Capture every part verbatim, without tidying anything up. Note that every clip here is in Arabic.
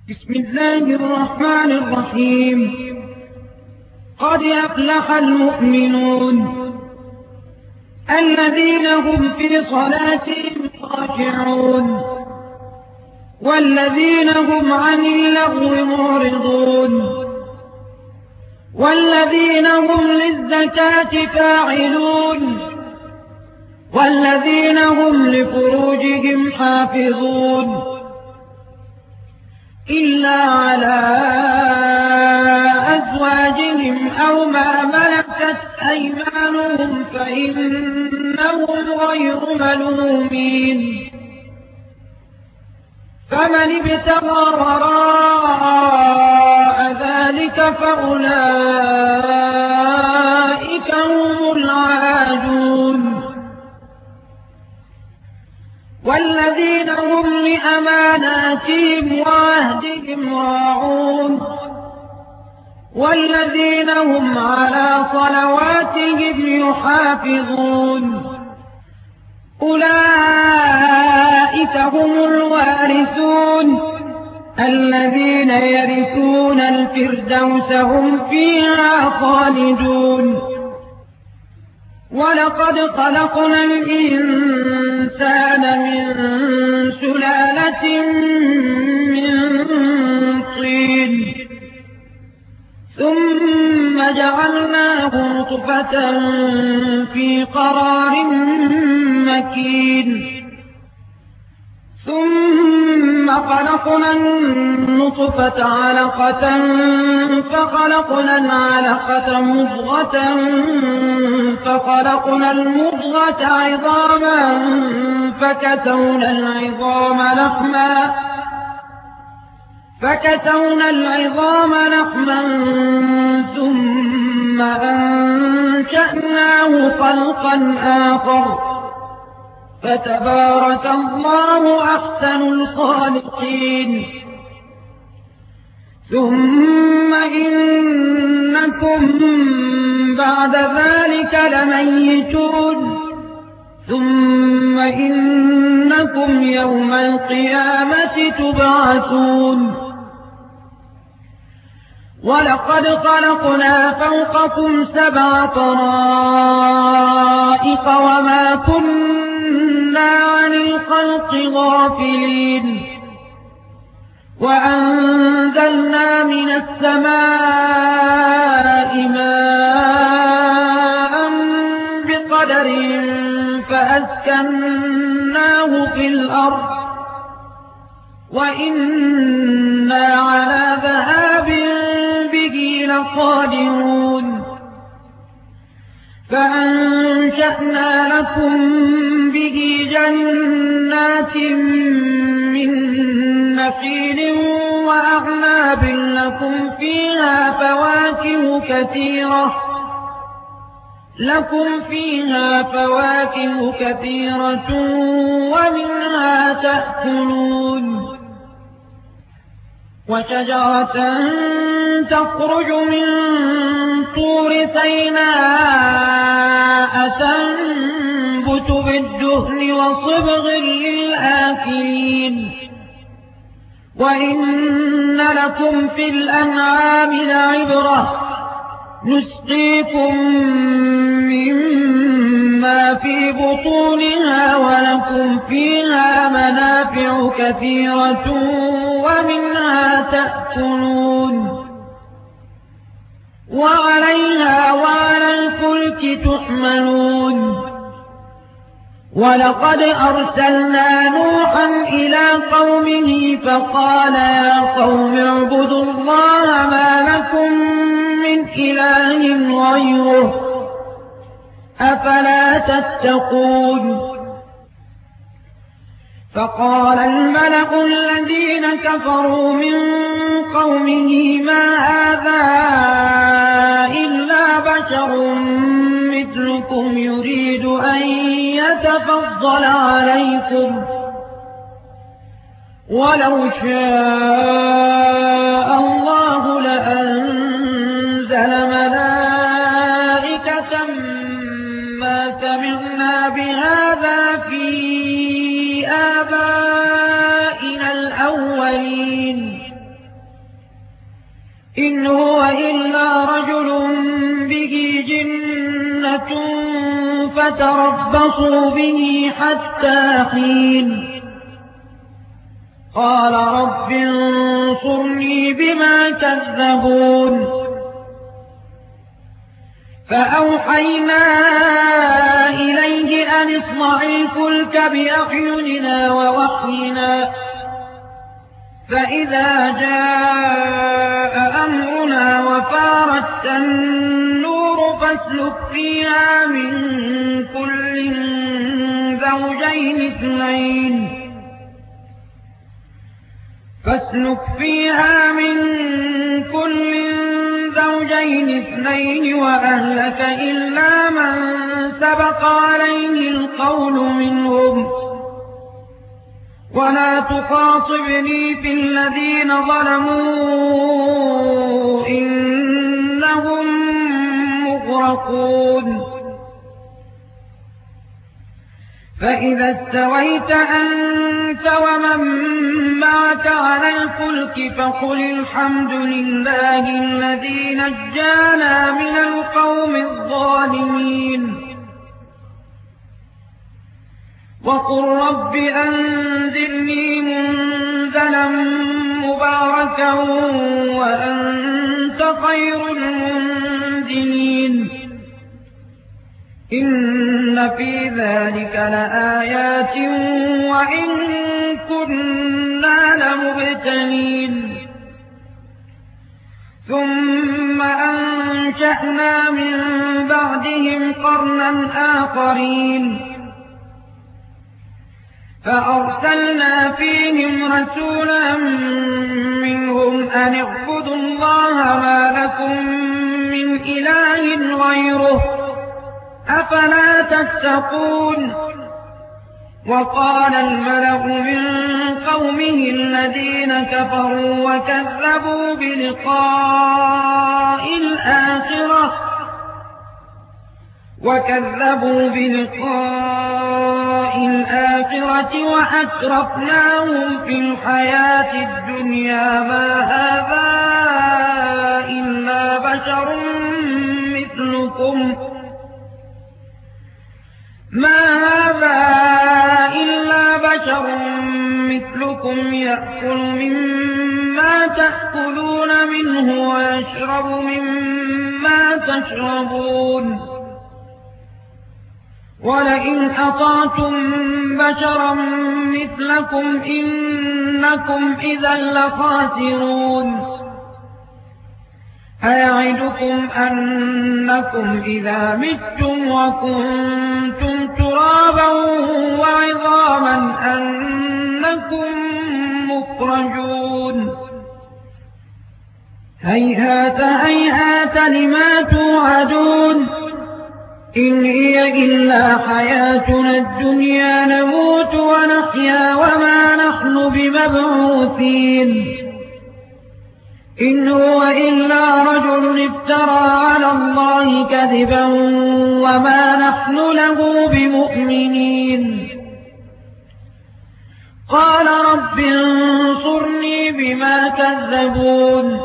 بسم الله الرحمن الرحيم. قد أفلح المؤمنون الذين هم في صلاتهم خاشعون والذين هم عن اللغو معرضون والذين هم للزكاة فاعلون والذين هم لفروجهم حافظون إلا على أزواجهم أو ما ملكت أيمانهم فإنهم غير ملومين. فمن ابتغى وراء ذلك فأولئك هم العادون. والذين هم لأماناتهم وعهدهم راعون والذين هم على صلواتهم يحافظون أولئك هم الوارثون الذين يرثون الفردوس هم فيها خالدون. ولقد خلقنا الإنسان من سلالة من طين ثم جعلناه نطفة في قرار مكين ثم خلقنا النطفة علقة فخلقنا العلقة مضغة فخلقنا المضغة عظاما فكسونا العظام لحما فكسونا العظام لحما ثم أنشأناه خلقا آخر فتبارك الله أحسن الخالقين. ثم إنكم بعد ذلك لميتون ثم إنكم يوم القيامة تبعثون. ولقد خلقنا فوقكم سبع طرائق وما كنا عن الخلق غافلين وأنزلنا من السماء ماء بقدر فأسكناه في الأرض وإنا على ذهاب به لقادرون. فأنشأنا لكم به جنات من نخيل وأعناب لكم فيها فواكه كثيرة لكم فيها فواكه كثيرة ومنها تأكلون. وشجرة تخرج من طور سيناء تنبت بالدهن وصبغ للآكلين. وإن لكم في الأنعام لعبرة نسقيكم مما في بطونها ولكم فيها منافع كثيرة ومنها تأكلون وعليها وعلى الفلك تحملون. ولقد أرسلنا نوحا إلى قومه فقال يا قوم اعبدوا الله ما لكم من إله غيره أفلا تتقون. فقال الملأ الذين كفروا من قومه ما هذا إلا بشر مثلكم يريد أن يتفضل عليكم ولو شاء الله لأنزل ملائكة ما سمعنا بهذا في آبائنا الأولين إن هو إلا رجل به جنة فتربصوا به حتى حين قال رب انصرني بما كذبون فأوحينا إليه أن اصنع الفلك بأعيننا ووحينا فإذا جاء أمرنا وفارت النور فاسلك فيها من كل زوجين اثنين فاسلك فيها من كل زوجين اثنين وأهلك إلا من سبق عليه القول منهم ولا تخاطبني في الذين ظلموا إنهم مغرقون فإذا استويت أنت ومن معك على الفلك فقل الحمد لله الذي نجانا من القوم الظالمين وقل رب أنزلني منزلا مباركا وأنت خير المنزلين إن في ذلك لآيات وإن كنا لمبتلين ثم أنشأنا من بعدهم قرنا آخرين فأرسلنا فيهم رسولا منهم أن اعبدوا الله ما لكم من إله غيره أفلا تتقون وقال الملأ من قومه الذين كفروا وكذبوا بلقاء الآخرة وكذبوا بلقاء الآخرة وأترفناهم في الحياة الدنيا ما هذا إلا بشر مثلكم ما هذا إلا بشر مثلكم يأكل مما تأكلون منه ويشرب مما تشربون ولئن أطعتم بشرا مثلكم إنكم إذا لخاسرون أيعدكم أنكم إذا متم وكنتم ترابا وعظاما أنكم مخرجون هيهات هيهات لما توعدون إن هي إلا حياتنا الدنيا نموت ونحيا وما نحن بمبعوثين إن هو إلا رجل افترى على الله كذبا وما نحن له بمؤمنين قال رب انصرني بما كذبون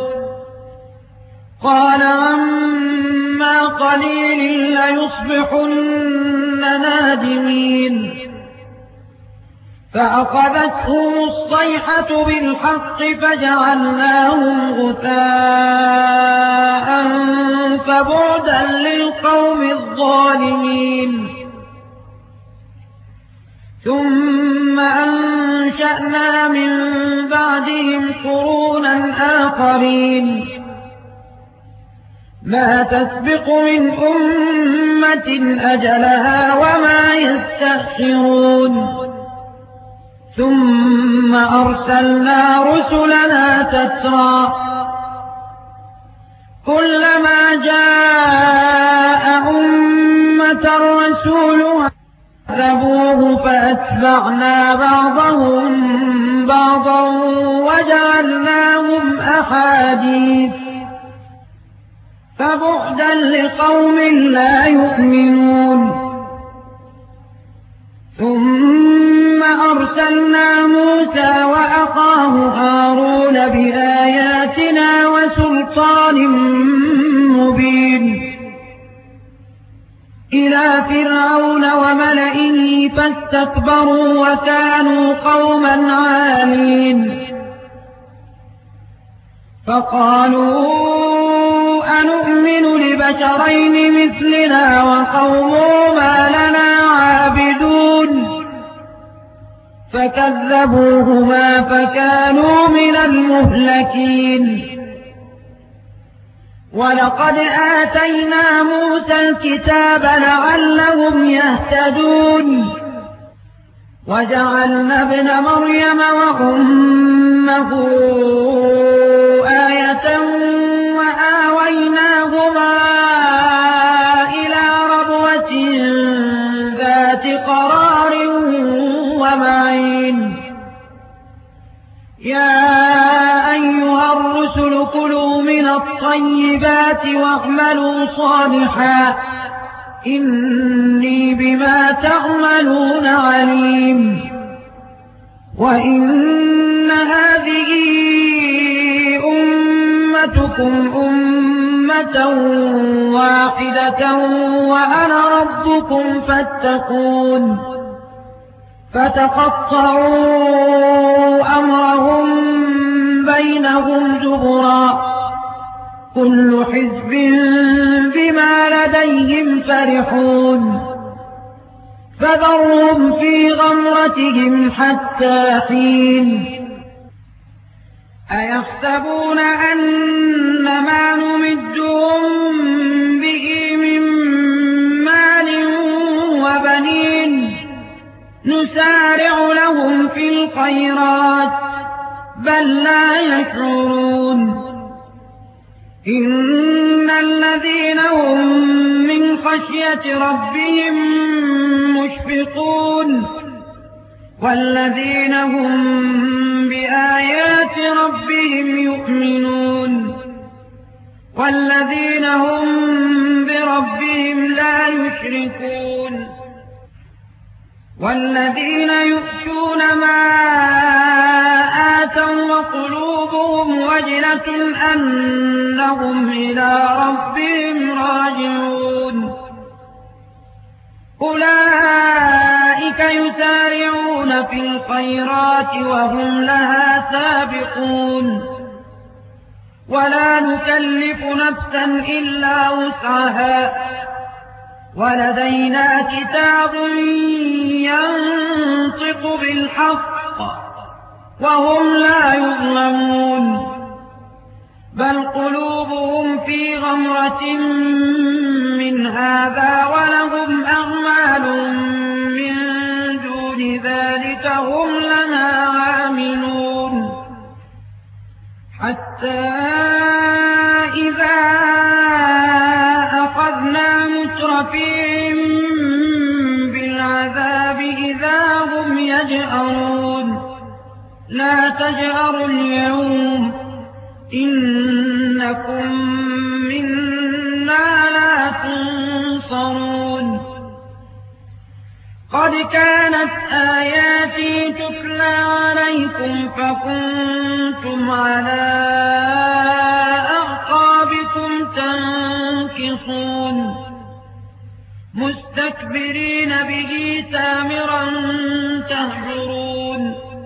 قال عما قليل ليصبحن نادمين فأخذتهم الصيحة بالحق فجعلناهم غثاء فبعدا للقوم الظالمين ثم أنشأنا من بعدهم قرونا آخرين ما تسبق من أمة أجلها وما يستأخرون ثم أرسلنا رسلنا تترى كلما جاء أمة رسولها كذبوه فأتبعنا بعضهم بعضا وجعلناهم أحاديث فبعدا لقوم لا يؤمنون ثم أرسلنا موسى وأخاه هارون بآياتنا وسلطان مبين إلى فرعون وملئه فاستكبروا وكانوا قوما عالين فقالوا أنؤمن لبشرين مثلنا وقومهما لنا عابدون فكذبوهما فكانوا من المهلكين ولقد آتينا موسى الكتاب لعلهم يهتدون وجعلنا ابن مريم وأمه آية وآويناهما إلى ربوة ذات قرار ومعين يا أيها الرسل كلوا من الطيبات واعملوا صالحا إني بما تعملون عليم وإن هذه أمتكم أمة واحدة وأنا ربكم فاتقون فتقطعوا أمرهم بينهم زبرا كل حزب بما لديهم فرحون فذرهم في غمرتهم حتى حين أيحسبون أن ما نمدهم به من مال وبنين نسارع لهم في الخيرات بل لا يشعرون إن الذين هم من خشية ربهم مشفقون والذين هم بآيات ربهم يؤمنون والذين هم بربهم لا يشركون والذين يؤتون ما آتوا وقلوبهم وجلة أنهم إلى ربهم راجعون أولئك يسارعون في الخيرات وهم لها سابقون ولا نكلف نفسا إلا وسعها ولدينا كتاب ينطق بالحق وهم لا يظلمون بل قلوبهم في غمرة من هذا ولهم أعمال من دون ذلك هم لها عاملون حتى إذا أخذنا مترفيهم بالعذاب إذا هم يجأرون لا تجأروا اليوم إنكم منا لا تنصرون قد كانت آياتي تتلى عليكم فكنتم على أعقابكم تنكصون مستكبرين به سامرا تهجرون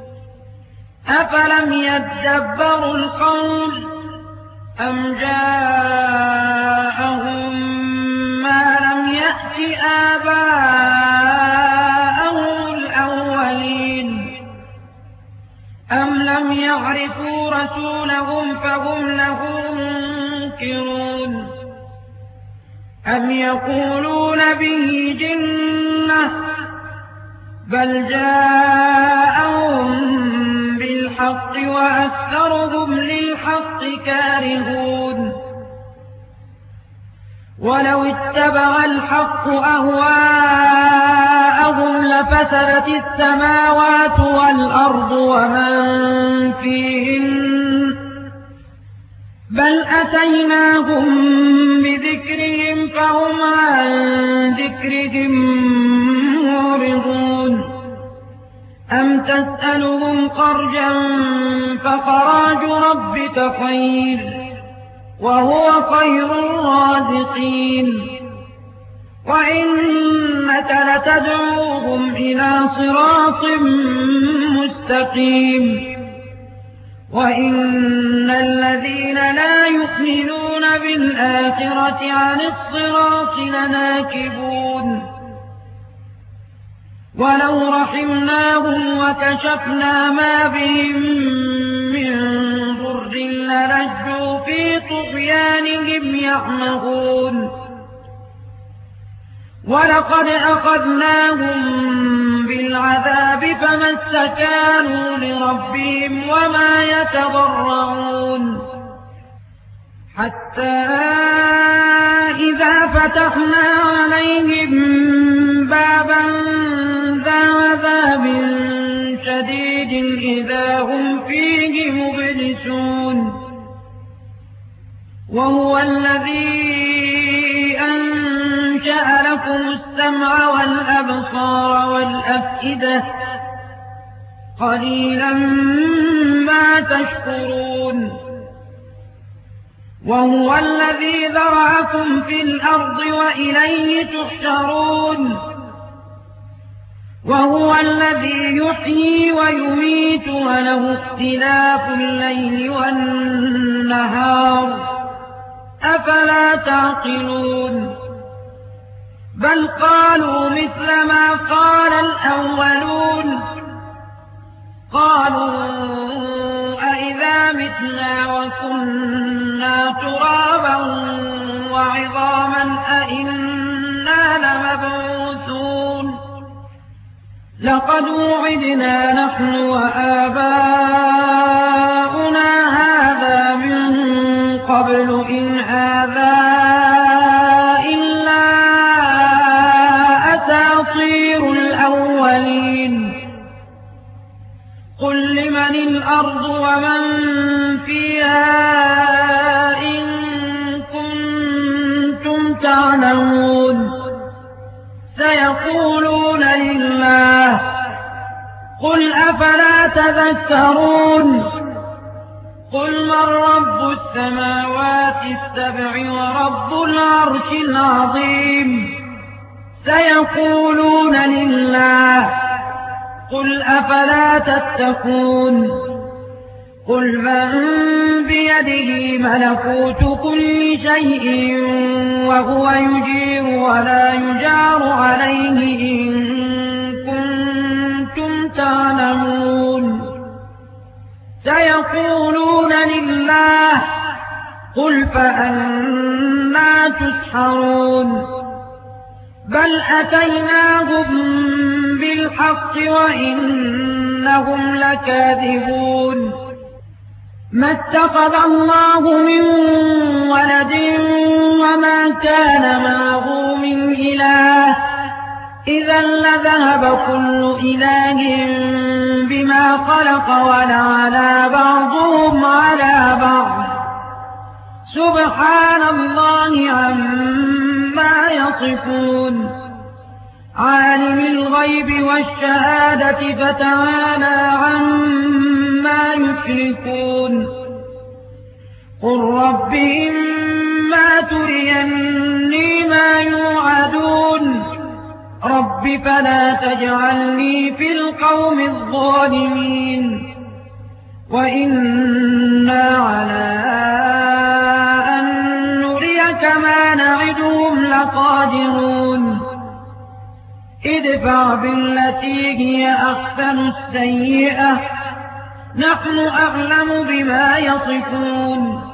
أفلم يدبروا القول أم جاءهم ما لم يأت آباءهم الأولين أم لم يعرفوا رسولهم فهم له منكرون أم يقولون به جنة بل جاءهم بالحق وأكثرهم للحق كارهون ولو اتبع الحق أهواءهم لفسدت السماوات والأرض ومن فيهن بل أتيناهم بذكرهم فهم عن ذكرهم معرضون أم تسألهم خرجا فخراج ربك خير وهو خير الرازقين وإنك لتدعوهم إلى صراط مستقيم وإن الذين لا يؤمنون بالآخرة عن الصراط لناكبون ولو رحمناهم وكشفنا ما بهم من ضر للجوا في طغيانهم يعمهون ولقد أخذناهم بالعذاب فما استكانوا لربهم وما يتضرعون حتى إذا فتحنا عليهم بابا ذا عذاب شديد إذا هم فيه مبلسون وهو الذي أنشأ لكم السمع والأبصار والأفئدة قليلا ما تشكرون وهو الذي ذرأكم في الأرض وإليه تحشرون وهو الذي يحيي ويميت وله اختلاف الليل والنهار أفلا تعقلون بل قالوا مثل ما قال الأولون قالوا أئذا متنا وكنا ترابا وعظاما أئنا لمبعوثون لقد وعدنا نحن وآباؤنا هذا من قبل إن هذا إلا أساطير الأولين قل لمن الأرض ومن فيها إن كنتم تعلمون سيقولون لله قل أفلا تذكرون قل من رب السماوات السبع ورب العرش العظيم سيقولون لله قل أفلا تتقون قل من بيده ملكوت كل شيء وهو يجير ولا يجار عليه إن كنتم تعلمون سيقولون لله قل فأنى تسحرون بل أتيناهم بالحق وإنهم لكاذبون ما اتخذ الله من ولد وما كان معه من إله إذا لذهب كل إله بما خلق ولعلى بعضهم على بعض سبحان الله عما يصفون عالم الغيب والشهادة فتعالى عما يشركون قل رب إما تريني ما يوعدون رب فلا تجعلني في القوم الظالمين وإنا على أن نريك ما نعدهم لقادرون ادفع بالتي هي أحسن السيئة نحن أعلم بما يصفون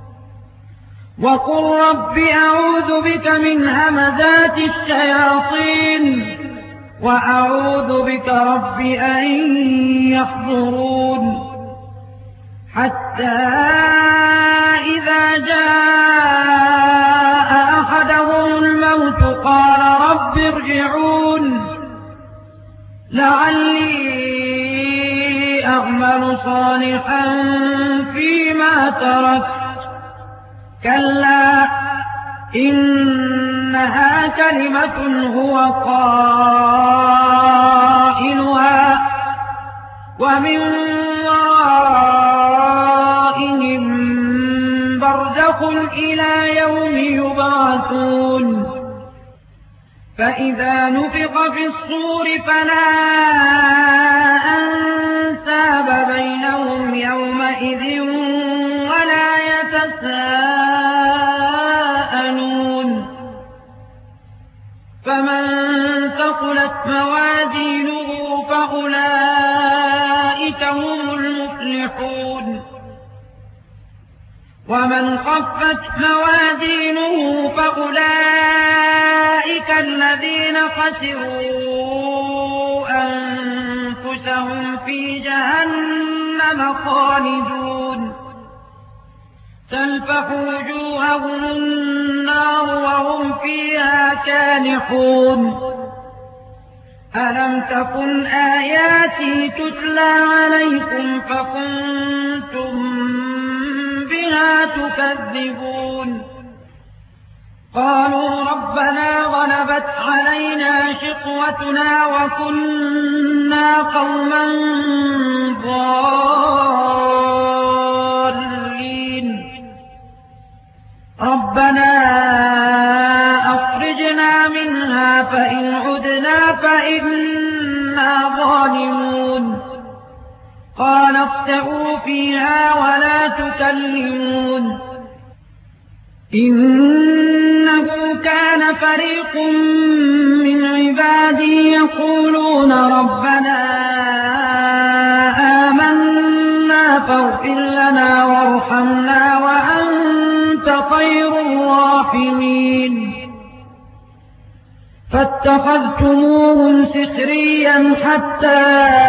وقل رب أعوذ بك من همزات الشياطين وأعوذ بك رب أن يحضرون حتى إذا جاء أحدهم الموت قال رب ارجعون لعلي أعمل صالحا فيما تركت كلا إنها كلمة هو قائلها ومن ورائهم برزخ إلى يوم يبعثون فإذا نفخ في الصور فلا أنساب بينهم يومئذ ولا يتساءلون فمن ثقلت موازينه فأولئك هم المفلحون ومن خفت موازينه فأولئك الذين خسروا أنفسهم في جهنم خالدون تلفح وجوههم النار وهم فيها كالحون ألم تكن آياتي تتلى عليكم فكنتم بها تكذبون قالوا ربنا غلبت علينا شقوتنا وكنا قوما ضالين ربنا أخرجنا منها فإن عدنا فإنا ظالمون قال اخسئوا فيها ولا تكلمون إنه كان فريق من عبادي يقولون ربنا آمنا فاغفر لنا وارحمنا وأنت خير الراحمين فاتخذتموهم سخريا حتى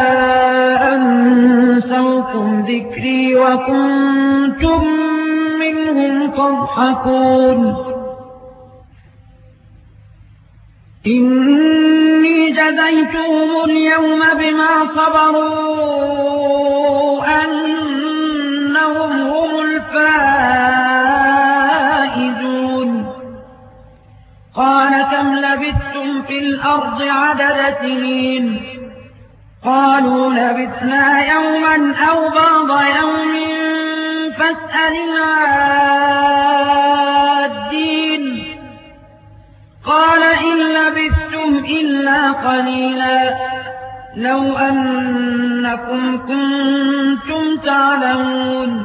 أنسوكم ذكري وكنتم منهم تضحكون إني جزيتهم اليوم بما صبروا أنهم هم الفائزون قال كم لبثتم في الأرض عدد سنين قالوا لبثنا يوما أو بعض يوم فاسأل العادين قال إن لبثتم إلا قليلا لو أنكم كنتم تعلمون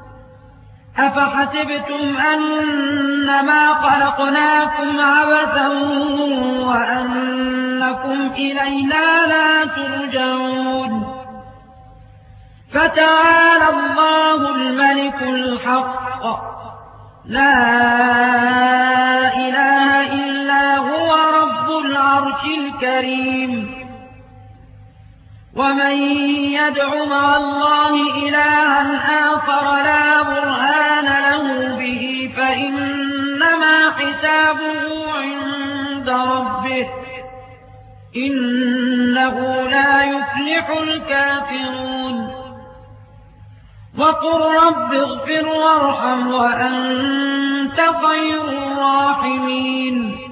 أفحسبتم أنما خلقناكم عبثا وأنكم إلينا لا ترجعون فتعالى الله الملك الحق لا إله إلا هو رب العرش الكريم ومن يدع مع الله إلها آخر لا برهان له به فإنما حسابه عند ربه إنه لا يفلح الكافرون وقل رب اغفر وارحم وأنت خير الراحمين